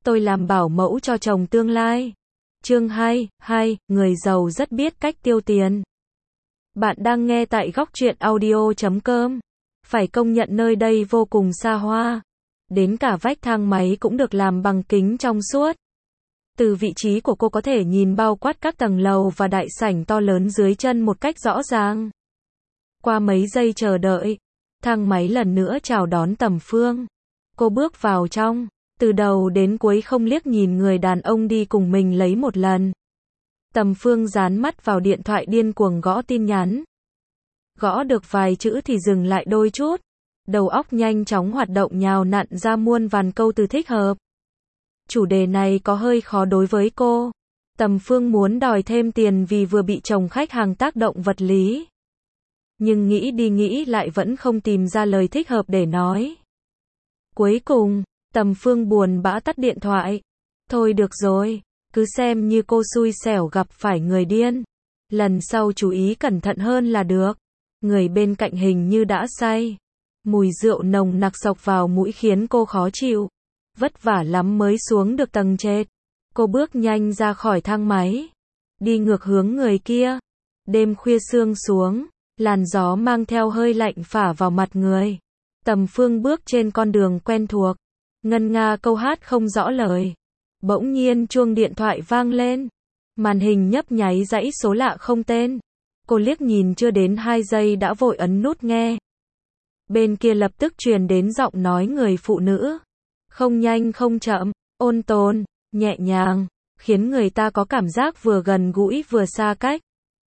Tôi làm bảo mẫu cho chồng tương lai. Chương 2, người giàu rất biết cách tiêu tiền. Bạn đang nghe tại góc truyện audio.com. Phải công nhận nơi đây vô cùng xa hoa. Đến cả vách thang máy cũng được làm bằng kính trong suốt. Từ vị trí của cô có thể nhìn bao quát các tầng lầu và đại sảnh to lớn dưới chân một cách rõ ràng. Qua mấy giây chờ đợi, thang máy lần nữa chào đón Tầm Phương. Cô bước vào trong, từ đầu đến cuối không liếc nhìn người đàn ông đi cùng mình lấy một lần. Tầm Phương dán mắt vào điện thoại điên cuồng gõ tin nhắn. Gõ được vài chữ thì dừng lại đôi chút. Đầu óc nhanh chóng hoạt động nhào nặn ra muôn vàn câu từ thích hợp. Chủ đề này có hơi khó đối với cô. Tầm Phương muốn đòi thêm tiền vì vừa bị chồng khách hàng tác động vật lý. Nhưng nghĩ đi nghĩ lại vẫn không tìm ra lời thích hợp để nói. Cuối cùng, Tầm Phương buồn bã tắt điện thoại. Thôi được rồi, cứ xem như cô xui xẻo gặp phải người điên. Lần sau chú ý cẩn thận hơn là được. Người bên cạnh hình như đã say. Mùi rượu nồng nặc xộc vào mũi khiến cô khó chịu. Vất vả lắm mới xuống được tầng trệt. Cô bước nhanh ra khỏi thang máy. Đi ngược hướng người kia. Đêm khuya sương xuống. Làn gió mang theo hơi lạnh phả vào mặt người. Tầm Phương bước trên con đường quen thuộc. Ngân nga câu hát không rõ lời. Bỗng nhiên chuông điện thoại vang lên. Màn hình nhấp nháy dãy số lạ không tên. Cô liếc nhìn chưa đến 2 giây đã vội ấn nút nghe. Bên kia lập tức truyền đến giọng nói người phụ nữ. Không nhanh không chậm, ôn tồn, nhẹ nhàng, khiến người ta có cảm giác vừa gần gũi vừa xa cách.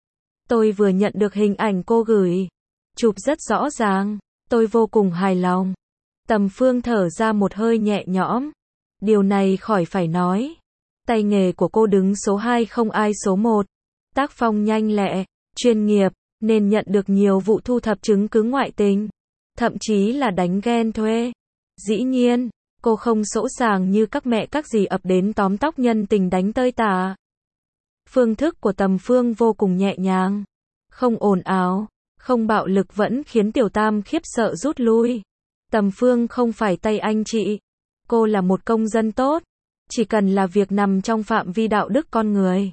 Tôi vừa nhận được hình ảnh cô gửi. Chụp rất rõ ràng, tôi vô cùng hài lòng. Tầm Phương thở ra một hơi nhẹ nhõm. Điều này khỏi phải nói. Tay nghề của cô đứng số 2 không ai số 1. Tác phong nhanh lẹ, chuyên nghiệp, nên nhận được nhiều vụ thu thập chứng cứ ngoại tình. Thậm chí là đánh ghen thuê. Dĩ nhiên, cô không sỗ sàng như các mẹ các dì ập đến tóm tóc nhân tình đánh tơi tả. Phương thức của Tầm Phương vô cùng nhẹ nhàng. Không ồn ào, không bạo lực vẫn khiến Tiểu Tam khiếp sợ rút lui. Tầm Phương không phải tay anh chị. Cô là một công dân tốt. Chỉ cần là việc nằm trong phạm vi đạo đức con người.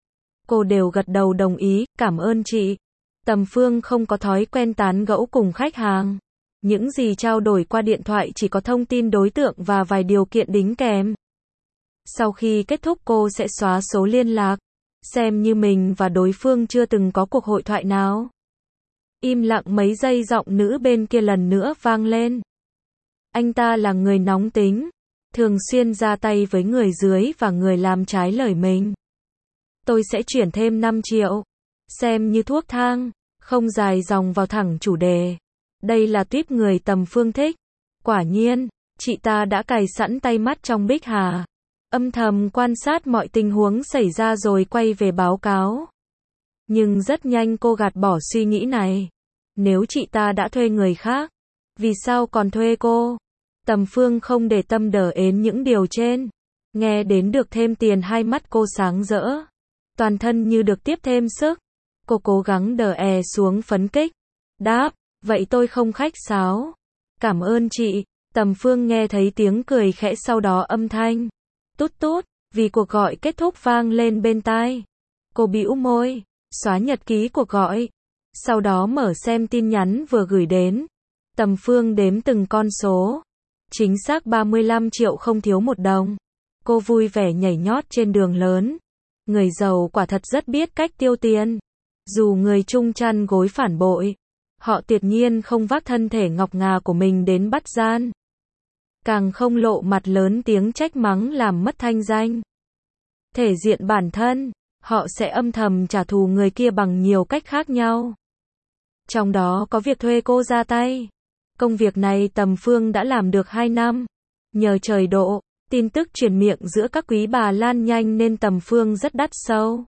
Cô đều gật đầu đồng ý, cảm ơn chị. Tầm Phương không có thói quen tán gẫu cùng khách hàng. Những gì trao đổi qua điện thoại chỉ có thông tin đối tượng và vài điều kiện đính kèm. Sau khi kết thúc cô sẽ xóa số liên lạc. Xem như mình và đối phương chưa từng có cuộc hội thoại nào. Im lặng mấy giây giọng nữ bên kia lần nữa vang lên. Anh ta là người nóng tính. Thường xuyên ra tay với người dưới và người làm trái lời mình. Tôi sẽ chuyển thêm 5 triệu. Xem như thuốc thang. Không dài dòng vào thẳng chủ đề. Đây là tuýp người Tầm Phương thích. Quả nhiên, chị ta đã cài sẵn tay mắt trong bích hà. Âm thầm quan sát mọi tình huống xảy ra rồi quay về báo cáo. Nhưng rất nhanh cô gạt bỏ suy nghĩ này. Nếu chị ta đã thuê người khác, vì sao còn thuê cô? Tầm Phương không để tâm đờ ến những điều trên. Nghe đến được thêm tiền hai mắt cô sáng rỡ. Toàn thân như được tiếp thêm sức. Cô cố gắng đờ xuống phấn kích. Đáp, vậy tôi không khách sáo. Cảm ơn chị. Tầm Phương nghe thấy tiếng cười khẽ sau đó âm thanh. Tút tút, vì cuộc gọi kết thúc vang lên bên tai. Cô bĩu môi, xóa nhật ký cuộc gọi. Sau đó mở xem tin nhắn vừa gửi đến. Tầm Phương đếm từng con số. Chính xác 35 triệu không thiếu một đồng. Cô vui vẻ nhảy nhót trên đường lớn. Người giàu quả thật rất biết cách tiêu tiền. Dù người chung chăn gối phản bội, họ tuyệt nhiên không vác thân thể ngọc ngà của mình đến bắt gian. Càng không lộ mặt lớn tiếng trách mắng làm mất thanh danh. Thể diện bản thân, họ sẽ âm thầm trả thù người kia bằng nhiều cách khác nhau. Trong đó có việc thuê cô ra tay. Công việc này Tầm Phương đã làm được 2 năm. Nhờ trời độ, tin tức truyền miệng giữa các quý bà lan nhanh nên Tầm Phương rất đắt sâu.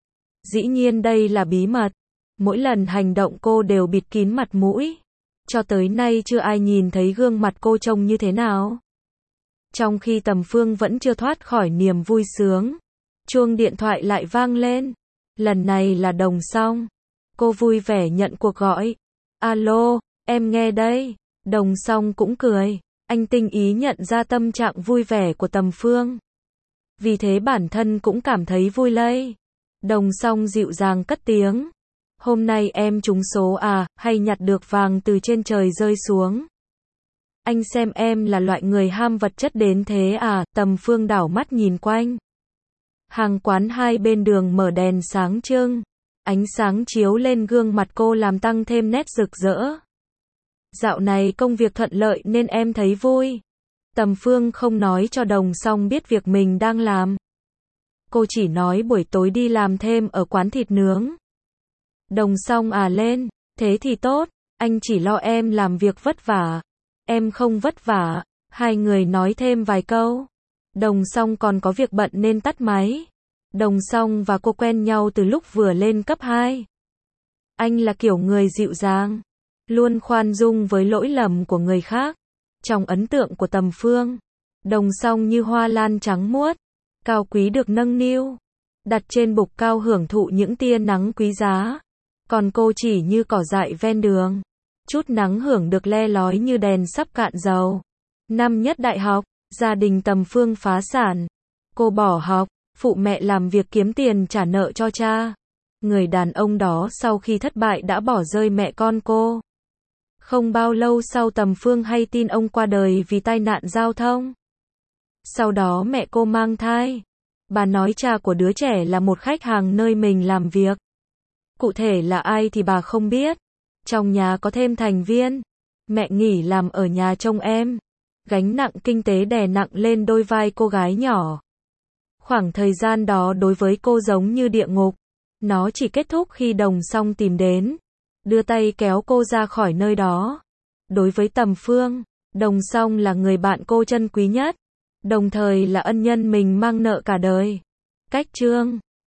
Dĩ nhiên đây là bí mật. Mỗi lần hành động cô đều bịt kín mặt mũi. Cho tới nay chưa ai nhìn thấy gương mặt cô trông như thế nào. Trong khi Tầm Phương vẫn chưa thoát khỏi niềm vui sướng. Chuông điện thoại lại vang lên. Lần này là Đồng Song. Cô vui vẻ nhận cuộc gọi. Alo, em nghe đây. Đồng Song cũng cười. Anh tinh ý nhận ra tâm trạng vui vẻ của Tầm Phương. Vì thế bản thân cũng cảm thấy vui lây. Đồng Song dịu dàng cất tiếng. Hôm nay em trúng số à, hay nhặt được vàng từ trên trời rơi xuống? Anh xem em là loại người ham vật chất đến thế à? Tầm Phương đảo mắt nhìn quanh. Hàng quán hai bên đường mở đèn sáng trưng. Ánh sáng chiếu lên gương mặt cô làm tăng thêm nét rực rỡ. Dạo này công việc thuận lợi nên em thấy vui. Tầm Phương không nói cho Đồng Song biết việc mình đang làm. Cô chỉ nói buổi tối đi làm thêm ở quán thịt nướng. Đồng Song à lên, thế thì tốt, anh chỉ lo em làm việc vất vả. Em không vất vả. Hai người nói thêm vài câu. Đồng Song còn có việc bận nên tắt máy. Đồng Song và cô quen nhau từ lúc vừa lên cấp 2. Anh là kiểu người dịu dàng, luôn khoan dung với lỗi lầm của người khác. Trong ấn tượng của Tầm Phương, Đồng Song như hoa lan trắng muốt, cao quý được nâng niu, đặt trên bục cao hưởng thụ những tia nắng quý giá. Còn cô chỉ như cỏ dại ven đường, chút nắng hưởng được le lói như đèn sắp cạn dầu. Năm nhất đại học, gia đình Tầm Phương phá sản. Cô bỏ học, phụ mẹ làm việc kiếm tiền trả nợ cho cha. Người đàn ông đó sau khi thất bại đã bỏ rơi mẹ con cô. Không bao lâu sau Tầm Phương hay tin ông qua đời vì tai nạn giao thông. Sau đó mẹ cô mang thai. Bà nói cha của đứa trẻ là một khách hàng nơi mình làm việc. Cụ thể là ai thì bà không biết. Trong nhà có thêm thành viên. Mẹ nghỉ làm ở nhà trông em. Gánh nặng kinh tế đè nặng lên đôi vai cô gái nhỏ. Khoảng thời gian đó đối với cô giống như địa ngục. Nó chỉ kết thúc khi Đồng Song tìm đến, đưa tay kéo cô ra khỏi nơi đó. Đối với Tầm Phương, Đồng Song là người bạn cô trân quý nhất, đồng thời là ân nhân mình mang nợ cả đời. Cách chương